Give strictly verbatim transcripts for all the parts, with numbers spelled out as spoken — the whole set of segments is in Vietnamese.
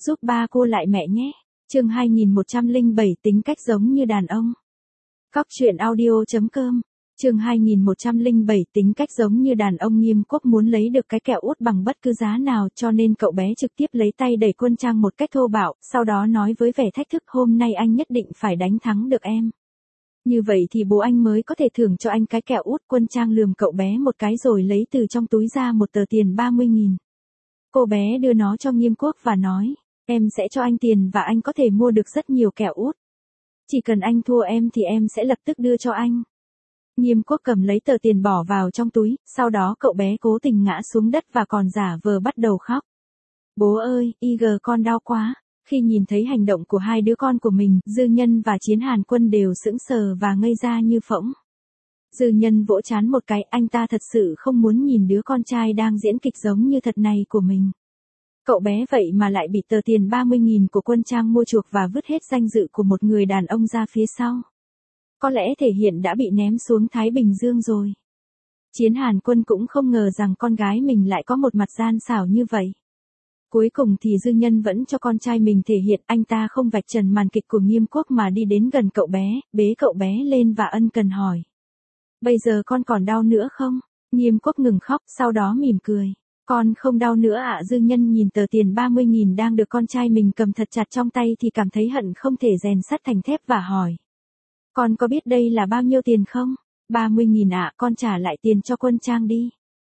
giúp ba cô lại mẹ nhé. Chương hai nghìn một trăm lẻ bảy tính cách giống như đàn ông. Cóc truyện audio chấm com. Chương hai nghìn một trăm lẻ bảy tính cách giống như đàn ông. Nghiêm Quốc muốn lấy được cái kẹo út bằng bất cứ giá nào, cho nên cậu bé trực tiếp lấy tay đẩy Quân Trang một cách thô bạo, sau đó nói với vẻ thách thức, hôm nay anh nhất định phải đánh thắng được em. Như vậy thì bố anh mới có thể thưởng cho anh cái kẹo út. Quân Trang lườm cậu bé một cái rồi lấy từ trong túi ra một tờ tiền ba mươi nghìn. Cô bé đưa nó cho Nghiêm Quốc và nói, em sẽ cho anh tiền và anh có thể mua được rất nhiều kẹo út. Chỉ cần anh thua em thì em sẽ lập tức đưa cho anh. Nghiêm Quốc cầm lấy tờ tiền bỏ vào trong túi, sau đó cậu bé cố tình ngã xuống đất và còn giả vờ bắt đầu khóc. Bố ơi, i giê con đau quá. Khi nhìn thấy hành động của hai đứa con của mình, Dư Nhân và Chiến Hàn Quân đều sững sờ và ngây ra như phỗng. Dư Nhân vỗ trán một cái, anh ta thật sự không muốn nhìn đứa con trai đang diễn kịch giống như thật này của mình. Cậu bé vậy mà lại bị tờ tiền ba mươi nghìn của Quân Trang mua chuộc và vứt hết danh dự của một người đàn ông ra phía sau. Có lẽ thể hiện đã bị ném xuống Thái Bình Dương rồi. Chiến Hàn Quân cũng không ngờ rằng con gái mình lại có một mặt gian xảo như vậy. Cuối cùng thì Dư Nhân vẫn cho con trai mình thể hiện, anh ta không vạch trần màn kịch của Nghiêm Quốc mà đi đến gần cậu bé, bế cậu bé lên và ân cần hỏi. Bây giờ con còn đau nữa không? Nghiêm Quốc ngừng khóc, sau đó mỉm cười. Con không đau nữa ạ. Dư Nhân nhìn tờ tiền ba mươi nghìn đang được con trai mình cầm thật chặt trong tay thì cảm thấy hận không thể rèn sắt thành thép và hỏi. Con có biết đây là bao nhiêu tiền không? ba mươi nghìn ạ. Con trả lại tiền cho Quân Trang đi.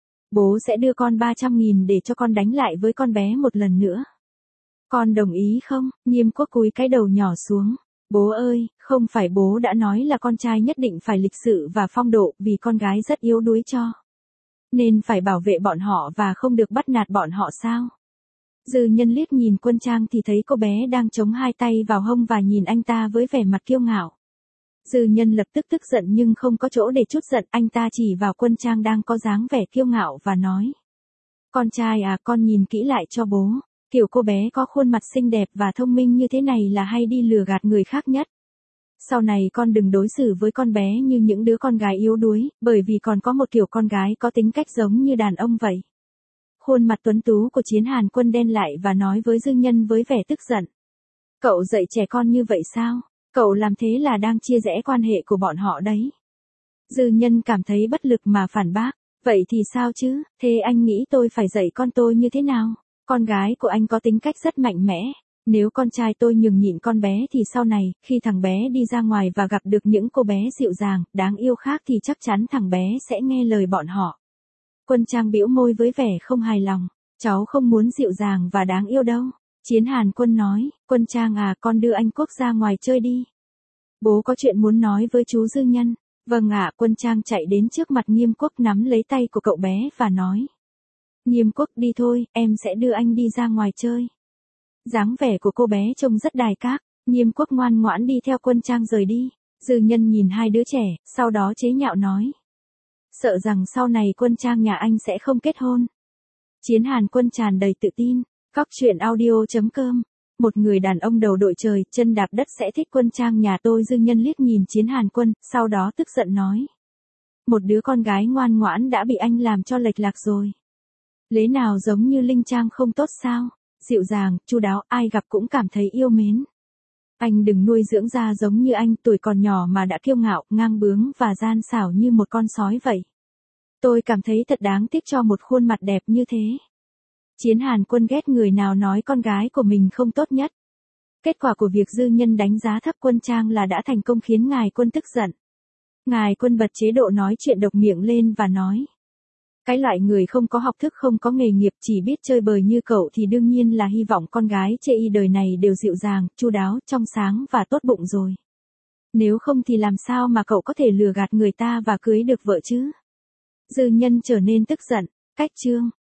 Bố sẽ đưa con ba trăm nghìn để cho con đánh lại với con bé một lần nữa. Con đồng ý không? Nghiêm Quốc cúi cái đầu nhỏ xuống. Bố ơi, không phải bố đã nói là con trai nhất định phải lịch sự và phong độ vì con gái rất yếu đuối cho. Nên phải bảo vệ bọn họ và không được bắt nạt bọn họ sao? Dư Nhân liếc nhìn Quân Trang thì thấy cô bé đang chống hai tay vào hông và nhìn anh ta với vẻ mặt kiêu ngạo. Dư Nhân lập tức tức giận nhưng không có chỗ để trút giận, anh ta chỉ vào Quân Trang đang có dáng vẻ kiêu ngạo và nói. Con trai à, con nhìn kỹ lại cho bố, kiểu cô bé có khuôn mặt xinh đẹp và thông minh như thế này là hay đi lừa gạt người khác nhất. Sau này con đừng đối xử với con bé như những đứa con gái yếu đuối, bởi vì còn có một kiểu con gái có tính cách giống như đàn ông vậy. Khuôn mặt tuấn tú của Chiến Hàn Quân đen lại và nói với Dư Nhân với vẻ tức giận. Cậu dạy trẻ con như vậy sao? Cậu làm thế là đang chia rẽ quan hệ của bọn họ đấy. Dư Nhân cảm thấy bất lực mà phản bác. Vậy thì sao chứ, thế anh nghĩ tôi phải dạy con tôi như thế nào? Con gái của anh có tính cách rất mạnh mẽ. Nếu con trai tôi nhường nhịn con bé thì sau này, khi thằng bé đi ra ngoài và gặp được những cô bé dịu dàng, đáng yêu khác thì chắc chắn thằng bé sẽ nghe lời bọn họ. Quân Trang bĩu môi với vẻ không hài lòng. Cháu không muốn dịu dàng và đáng yêu đâu. Chiến Hàn Quân nói, Quân Trang à, con đưa anh Quốc ra ngoài chơi đi. Bố có chuyện muốn nói với chú Dư Nhân. Vâng ạ. Quân Trang chạy đến trước mặt Nghiêm Quốc nắm lấy tay của cậu bé và nói. Nghiêm Quốc đi thôi, em sẽ đưa anh đi ra ngoài chơi. Dáng vẻ của cô bé trông rất đài các. Nghiêm Quốc ngoan ngoãn đi theo Quân Trang rời đi. Dư Nhân nhìn hai đứa trẻ, sau đó chế nhạo nói. Sợ rằng sau này Quân Trang nhà anh sẽ không kết hôn. Chiến Hàn Quân tràn đầy tự tin. Cóc truyện audio chấm com. Một người đàn ông đầu đội trời, chân đạp đất sẽ thích Quân Trang nhà tôi. Dư Nhân liếc nhìn Chiến Hàn Quân, sau đó tức giận nói. Một đứa con gái ngoan ngoãn đã bị anh làm cho lệch lạc rồi. Lẽ nào giống như Linh Trang không tốt sao? Dịu dàng, chu đáo, ai gặp cũng cảm thấy yêu mến. Anh đừng nuôi dưỡng ra giống như anh, tuổi còn nhỏ mà đã kiêu ngạo, ngang bướng và gian xảo như một con sói vậy. Tôi cảm thấy thật đáng tiếc cho một khuôn mặt đẹp như thế. Chiến Hàn Quân ghét người nào nói con gái của mình không tốt nhất. Kết quả của việc Dư Nhân đánh giá thấp Quân Trang là đã thành công khiến ngài Quân tức giận. Ngài Quân bật chế độ nói chuyện độc miệng lên và nói. Cái loại người không có học thức, không có nghề nghiệp, chỉ biết chơi bời như cậu thì đương nhiên là hy vọng con gái chê y đời này đều dịu dàng, chu đáo, trong sáng và tốt bụng rồi. Nếu không thì làm sao mà cậu có thể lừa gạt người ta và cưới được vợ chứ? Dư Nhân trở nên tức giận. Cách chương